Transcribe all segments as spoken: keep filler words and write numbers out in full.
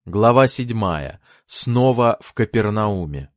Глава седьмая. Снова в Капернауме.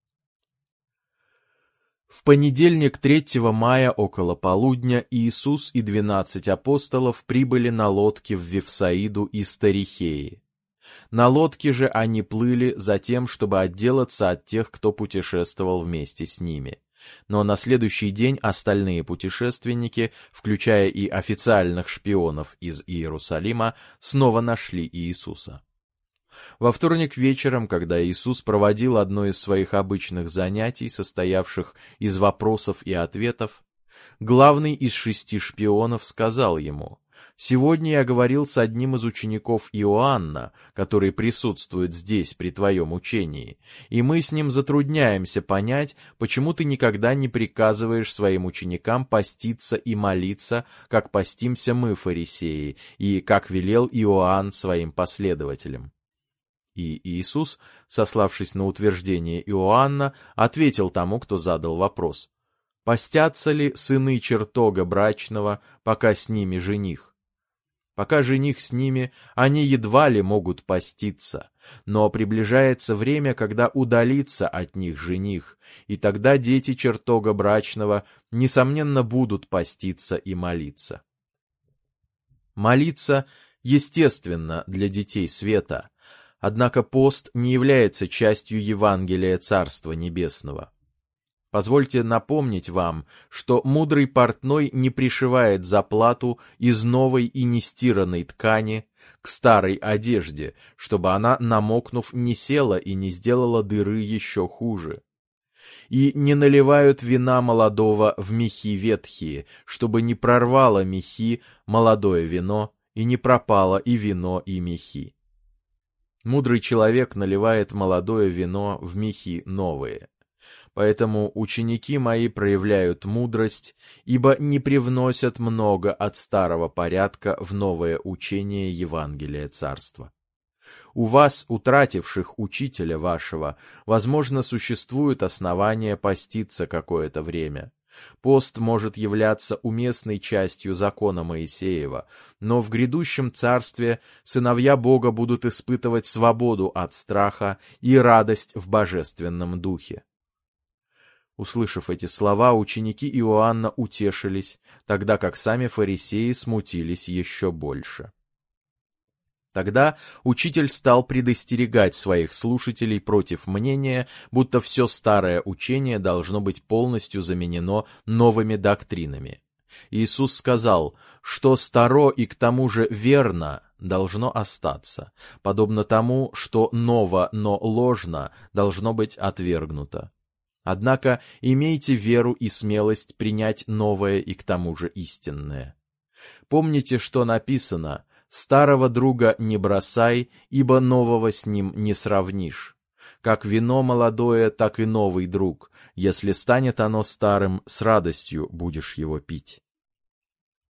В понедельник, третьего мая, около полудня, Иисус и двенадцать апостолов прибыли на лодке в Вифсаиду из Тарихеи. На лодке же они плыли за тем, чтобы отделаться от тех, кто путешествовал вместе с ними. Но на следующий день остальные путешественники, включая и официальных шпионов из Иерусалима, снова нашли Иисуса. Во вторник вечером, когда Иисус проводил одно из своих обычных занятий, состоявших из вопросов и ответов, главный из шести шпионов сказал ему: «Сегодня я говорил с одним из учеников Иоанна, который присутствует здесь при твоем учении, и мы с ним затрудняемся понять, почему ты никогда не приказываешь своим ученикам поститься и молиться, как постимся мы, фарисеи, и как велел Иоанн своим последователям». И Иисус, сославшись на утверждение Иоанна, ответил тому, кто задал вопрос: «Постятся ли сыны чертога брачного, пока с ними жених? Пока жених с ними, они едва ли могут поститься, но приближается время, когда удалится от них жених, и тогда дети чертога брачного, несомненно, будут поститься и молиться». Молиться естественно для детей света, однако пост не является частью Евангелия Царства Небесного. Позвольте напомнить вам, что мудрый портной не пришивает заплату из новой и нестиранной ткани к старой одежде, чтобы она, намокнув, не села и не сделала дыры еще хуже. И не наливают вина молодого в мехи ветхие, чтобы не прорвало мехи молодое вино, и не пропало и вино, и мехи. Мудрый человек наливает молодое вино в мехи новые. Поэтому ученики мои проявляют мудрость, ибо не привносят много от старого порядка в новое учение Евангелия Царства. У вас, утративших учителя вашего, возможно, существует основание поститься какое-то время. Пост может являться уместной частью закона Моисеева, но в грядущем царстве сыновья Бога будут испытывать свободу от страха и радость в божественном духе. Услышав эти слова, ученики Иоанна утешились, тогда как сами фарисеи смутились еще больше. Тогда учитель стал предостерегать своих слушателей против мнения, будто все старое учение должно быть полностью заменено новыми доктринами. Иисус сказал, что старо и к тому же верно должно остаться, подобно тому, что ново, но ложно должно быть отвергнуто. Однако имейте веру и смелость принять новое и к тому же истинное. Помните, что написано: «Старого друга не бросай, ибо нового с ним не сравнишь. Как вино молодое, так и новый друг. Если станет оно старым, с радостью будешь его пить».